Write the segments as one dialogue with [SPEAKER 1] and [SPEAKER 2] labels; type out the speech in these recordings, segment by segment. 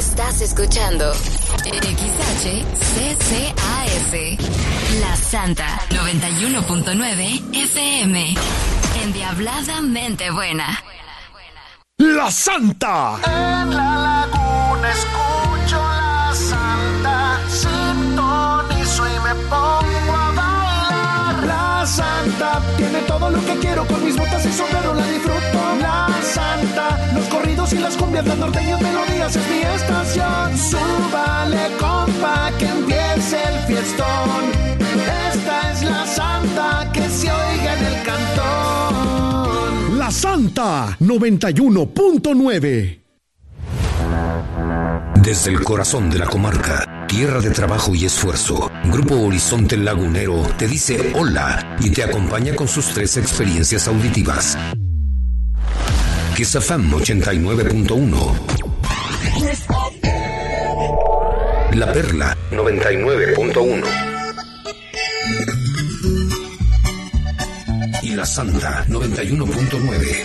[SPEAKER 1] Estás escuchando XHCCAS, La Santa 91.9 FM, Endiabladamente Buena.
[SPEAKER 2] La Santa.
[SPEAKER 3] En la laguna escucho La Santa, sintonizo y me pongo a bailar.
[SPEAKER 4] La Santa tiene todo lo que quiero, con mis botas y sombrero la disfruto. La Santa, los corridos y las cumbias, las norteñas melodías es mi estación. Súbale, compa, que empiece el fiestón. Esta es La Santa, que se oiga en el cantón.
[SPEAKER 2] La Santa 91.9.
[SPEAKER 5] Desde el corazón de la comarca, tierra de trabajo y esfuerzo, Grupo Horizonte Lagunero te dice hola y te acompaña con sus 3 experiencias auditivas. Kiss FM 89.1, La Perla 99.1 y La Santa 91.9.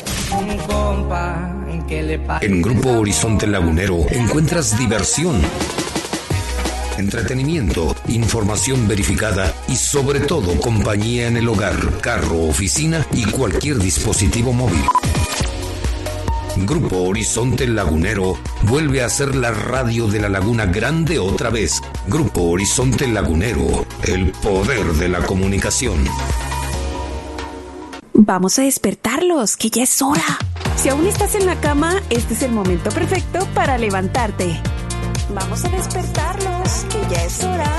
[SPEAKER 5] En Grupo Horizonte Lagunero encuentras diversión, entretenimiento, información verificada y sobre todo compañía en el hogar, carro, oficina y cualquier dispositivo móvil. Grupo Horizonte Lagunero vuelve a ser la radio de la Laguna Grande otra vez. Grupo Horizonte Lagunero, el poder de la comunicación.
[SPEAKER 6] Vamos a despertarlos, que ya es hora. Si aún estás en la cama, este es el momento perfecto para levantarte. Vamos a despertarlos, que ya es hora.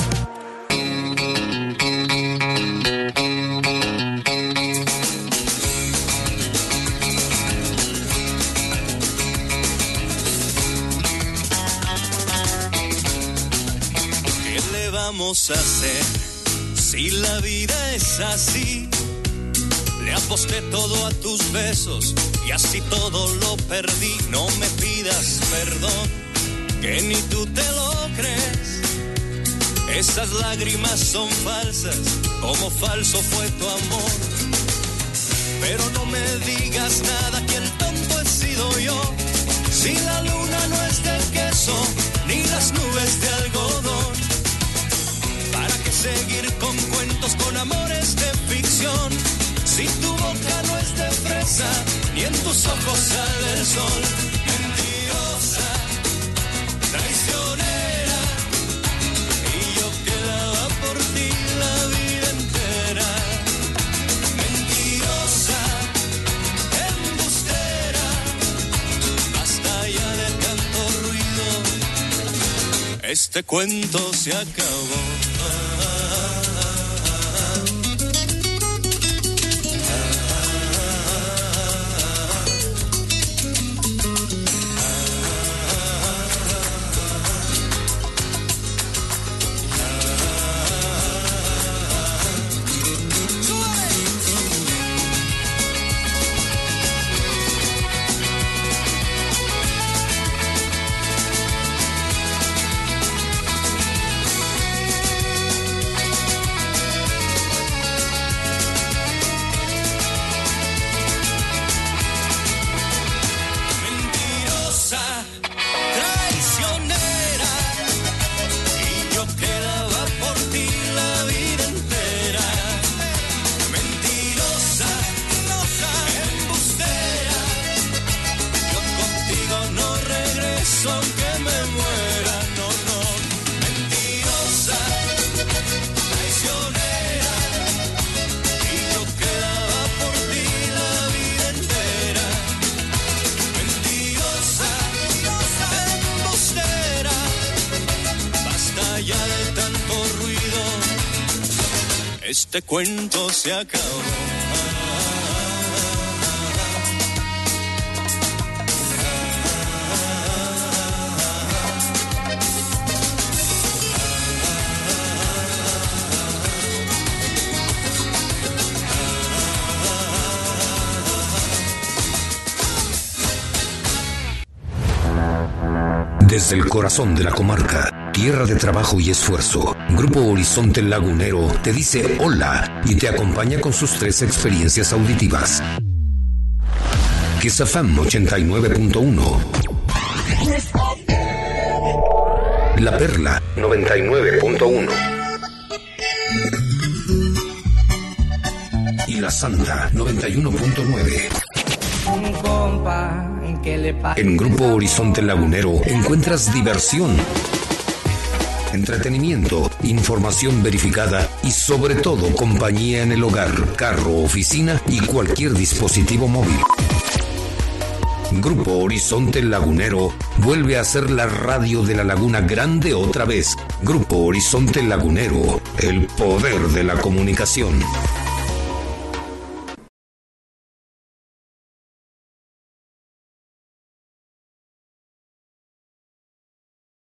[SPEAKER 7] ¿Qué le vamos a hacer si la vida es así? Le aposté todo a tus besos y así todo lo perdí. No me pidas perdón, que ni tú te lo crees. Esas lágrimas son falsas, como falso fue tu amor. Pero no me digas nada, que el tonto he sido yo. Si la luna no es de queso, ni las nubes de algodón. ¿Para qué seguir con cuentos, con amores de ficción? Si tu boca no es de fresa, ni en tus ojos sale el sol. Mentirosa, traicionera, y yo que daba por ti la vida entera. Mentirosa, embustera, basta ya de tanto ruido. Este cuento se acabó. Este cuento se acabó.
[SPEAKER 5] Desde el corazón de la comarca, tierra de trabajo y esfuerzo, Grupo Horizonte Lagunero te dice hola y te acompaña con sus 3 experiencias auditivas. Kiss FM 89.1, La Perla 99.1 y La Santa 91.9. En Grupo Horizonte Lagunero encuentras diversión, entretenimiento, información verificada y sobre todo compañía en el hogar, carro, oficina y cualquier dispositivo móvil. Grupo Horizonte Lagunero vuelve a ser la radio de la Laguna Grande otra vez. Grupo Horizonte Lagunero, el poder de la comunicación.